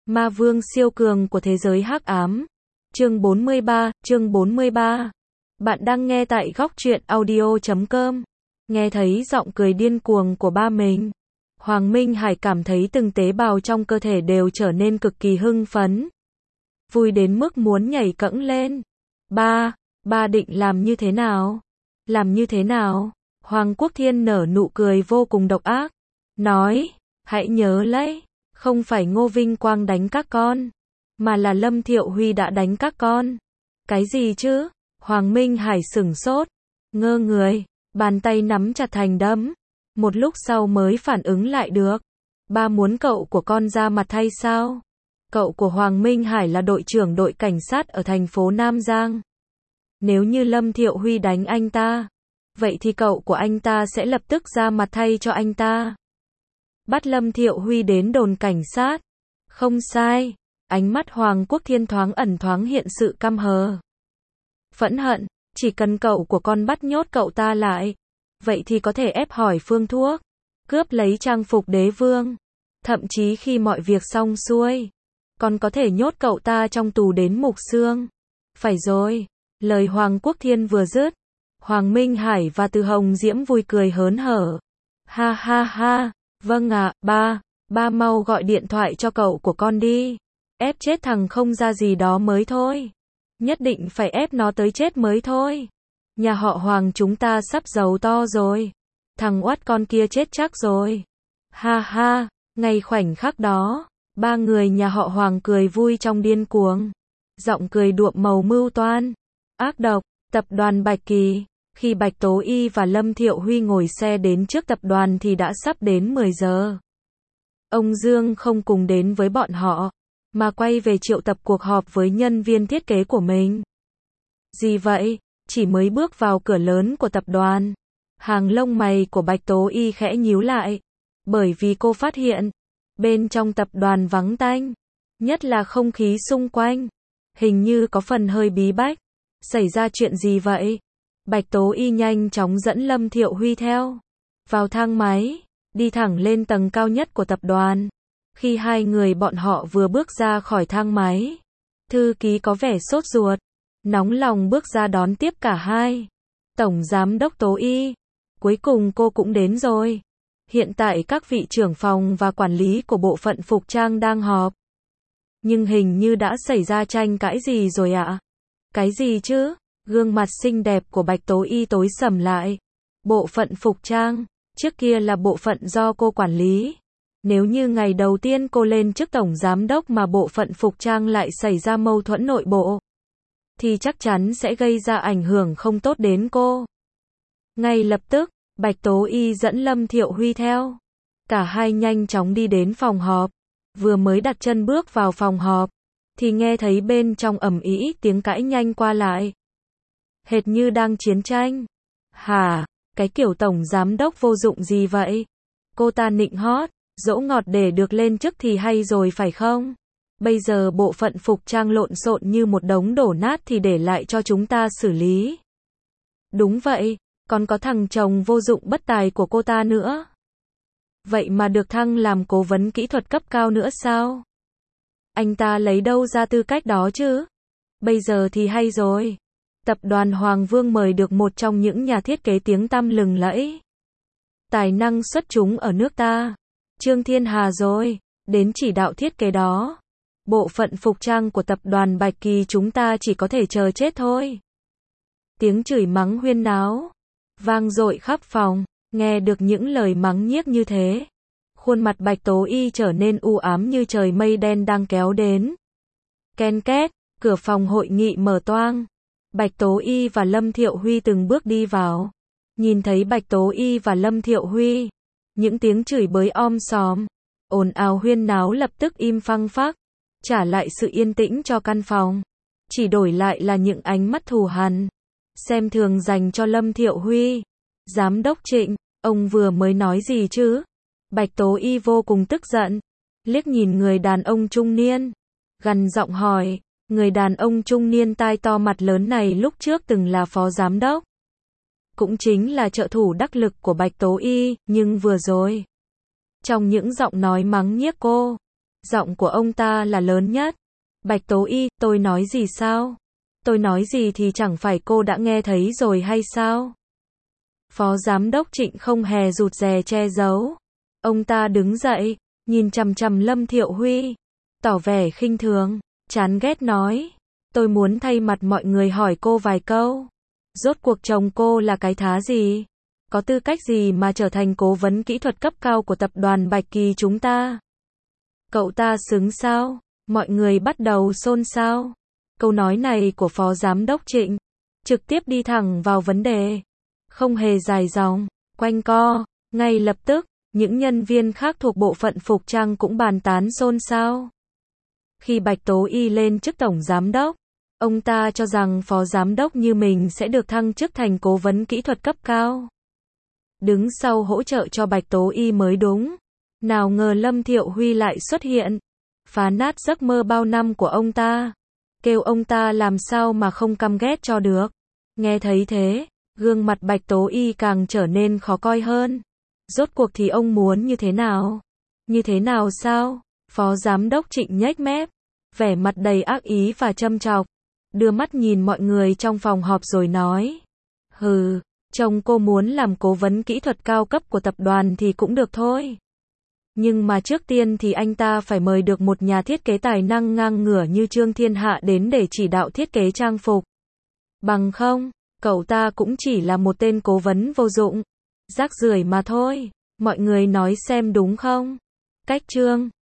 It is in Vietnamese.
Ma vương siêu cường của thế giới hắc ám. Chương 43. Bạn đang nghe tại góc truyện audio.com. Nghe thấy giọng cười điên cuồng của ba mình, Hoàng Minh Hải cảm thấy từng tế bào trong cơ thể đều trở nên cực kỳ hưng phấn. Vui đến mức muốn nhảy cẫng lên. Ba định làm như thế nào? Làm như thế nào? Hoàng Quốc Thiên nở nụ cười vô cùng độc ác. Nói, hãy nhớ lấy, không phải Ngô Vinh Quang đánh các con, mà là Lâm Thiệu Huy đã đánh các con. Cái gì chứ? Hoàng Minh Hải sửng sốt, ngơ người, bàn tay nắm chặt thành đấm. Một lúc sau mới phản ứng lại được. Ba muốn cậu của con ra mặt thay sao? Cậu của Hoàng Minh Hải là đội trưởng đội cảnh sát ở thành phố Nam Giang. Nếu như Lâm Thiệu Huy đánh anh ta, vậy thì cậu của anh ta sẽ lập tức ra mặt thay cho anh ta. Bắt Lâm Thiệu Huy đến đồn cảnh sát. Không sai. Ánh mắt Hoàng Quốc Thiên thoáng ẩn thoáng hiện sự căm hờ, phẫn hận. Chỉ cần cậu của con bắt nhốt cậu ta lại, vậy thì có thể ép hỏi phương thuốc, cướp lấy trang phục đế vương. Thậm chí khi mọi việc xong xuôi, còn có thể nhốt cậu ta trong tù đến mục xương. Phải rồi. Lời Hoàng Quốc Thiên vừa dứt, Hoàng Minh Hải và Từ Hồng Diễm vui cười hớn hở. Ha ha ha, vâng ạ, ba mau gọi điện thoại cho cậu của con đi. Ép chết thằng không ra gì đó mới thôi. Nhất định phải ép nó tới chết mới thôi. Nhà họ Hoàng chúng ta sắp giàu to rồi. Thằng oát con kia chết chắc rồi. Ha ha, ngay khoảnh khắc đó, ba người nhà họ Hoàng cười vui trong điên cuồng. Giọng cười đượm màu mưu toan, ác độc. Tập đoàn Bạch Kỳ. Khi Bạch Tố Y và Lâm Thiệu Huy ngồi xe đến trước tập đoàn thì đã sắp đến 10 giờ. Ông Dương không cùng đến với bọn họ, mà quay về triệu tập cuộc họp với nhân viên thiết kế của mình. Gì vậy? Chỉ mới bước vào cửa lớn của tập đoàn, hàng lông mày của Bạch Tố Y khẽ nhíu lại, bởi vì cô phát hiện, bên trong tập đoàn vắng tanh, nhất là không khí xung quanh, hình như có phần hơi bí bách. Xảy ra chuyện gì vậy? Bạch Tố Y nhanh chóng dẫn Lâm Thiệu Huy theo vào thang máy, đi thẳng lên tầng cao nhất của tập đoàn. Khi hai người bọn họ vừa bước ra khỏi thang máy, thư ký có vẻ sốt ruột, nóng lòng bước ra đón tiếp cả hai. Tổng giám đốc Tố Y, cuối cùng cô cũng đến rồi. Hiện tại các vị trưởng phòng và quản lý của bộ phận phục trang đang họp. Nhưng hình như đã xảy ra tranh cãi gì rồi ạ? Cái gì chứ? Gương mặt xinh đẹp của Bạch Tố Y tối sầm lại. Bộ phận phục trang, trước kia là bộ phận do cô quản lý. Nếu như ngày đầu tiên cô lên chức tổng giám đốc mà bộ phận phục trang lại xảy ra mâu thuẫn nội bộ, thì chắc chắn sẽ gây ra ảnh hưởng không tốt đến cô. Ngay lập tức, Bạch Tố Y dẫn Lâm Thiệu Huy theo. Cả hai nhanh chóng đi đến phòng họp. Vừa mới đặt chân bước vào phòng họp, thì nghe thấy bên trong ầm ĩ tiếng cãi nhanh qua lại. Hệt như đang chiến tranh. Hả? Cái kiểu tổng giám đốc vô dụng gì vậy? Cô ta nịnh hót, dỗ ngọt để được lên chức thì hay rồi phải không? Bây giờ bộ phận phục trang lộn xộn như một đống đổ nát thì để lại cho chúng ta xử lý. Đúng vậy, còn có thằng chồng vô dụng bất tài của cô ta nữa. Vậy mà được thăng làm cố vấn kỹ thuật cấp cao nữa sao? Anh ta lấy đâu ra tư cách đó chứ? Bây giờ thì hay rồi. Tập đoàn Hoàng Vương mời được một trong những nhà thiết kế tiếng tăm lừng lẫy, tài năng xuất chúng ở nước ta, Trương Thiên Hà rồi, đến chỉ đạo thiết kế đó. Bộ phận phục trang của tập đoàn Bạch Kỳ chúng ta chỉ có thể chờ chết thôi. Tiếng chửi mắng huyên náo vang dội khắp phòng. Nghe được những lời mắng nhiếc như thế, khuôn mặt Bạch Tố Y trở nên u ám như trời mây đen đang kéo đến. Ken két, cửa phòng hội nghị mở toang. Bạch Tố Y và Lâm Thiệu Huy từng bước đi vào. Nhìn thấy Bạch Tố Y và Lâm Thiệu Huy, những tiếng chửi bới om sòm, ồn ào huyên náo lập tức im phăng phắc, trả lại sự yên tĩnh cho căn phòng. Chỉ đổi lại là những ánh mắt thù hằn, xem thường dành cho Lâm Thiệu Huy. Giám đốc Trịnh, ông vừa mới nói gì chứ? Bạch Tố Y vô cùng tức giận, liếc nhìn người đàn ông trung niên, gằn giọng hỏi. Người đàn ông trung niên tai to mặt lớn này lúc trước từng là phó giám đốc, cũng chính là trợ thủ đắc lực của Bạch Tố Y, nhưng vừa rồi, trong những giọng nói mắng nhiếc cô, Giọng của ông ta là lớn nhất. Bạch Tố Y, tôi nói gì sao? Tôi nói gì thì chẳng phải cô đã nghe thấy rồi hay sao? Phó Giám đốc Trịnh không hề rụt rè che giấu. Ông ta đứng dậy, nhìn chằm chằm Lâm Thiệu Huy, tỏ vẻ khinh thường, chán ghét nói. Tôi muốn thay mặt mọi người hỏi cô vài câu. Rốt cuộc chồng cô là cái thá gì? Có tư cách gì mà trở thành cố vấn kỹ thuật cấp cao của tập đoàn Bạch Kỳ chúng ta? Cậu ta xứng sao? Mọi người bắt đầu xôn xao. Câu nói này của Phó Giám đốc Trịnh trực tiếp đi thẳng vào vấn đề, không hề dài dòng, quanh co. Ngay lập tức, những nhân viên khác thuộc bộ phận phục trang cũng bàn tán xôn xao. Khi Bạch Tố Y lên chức tổng giám đốc, ông ta cho rằng phó giám đốc như mình sẽ được thăng chức thành cố vấn kỹ thuật cấp cao, đứng sau hỗ trợ cho Bạch Tố Y mới đúng. Nào ngờ Lâm Thiệu Huy lại xuất hiện, phá nát giấc mơ bao năm của ông ta, kêu ông ta làm sao mà không căm ghét cho được. Nghe thấy thế, gương mặt Bạch Tố Y càng trở nên khó coi hơn. Rốt cuộc thì ông muốn như thế nào? Như thế nào sao? Phó Giám đốc Trịnh nhếch mép, vẻ mặt đầy ác ý và châm chọc, đưa mắt nhìn mọi người trong phòng họp rồi nói. Hừ, chồng cô muốn làm cố vấn kỹ thuật cao cấp của tập đoàn thì cũng được thôi. Nhưng mà trước tiên thì anh ta phải mời được một nhà thiết kế tài năng ngang ngửa như Trương Thiên Hạ đến để chỉ đạo thiết kế trang phục. Bằng không, cậu ta cũng chỉ là một tên cố vấn vô dụng, rác rưởi mà thôi. Mọi người nói xem đúng không? Cách Trương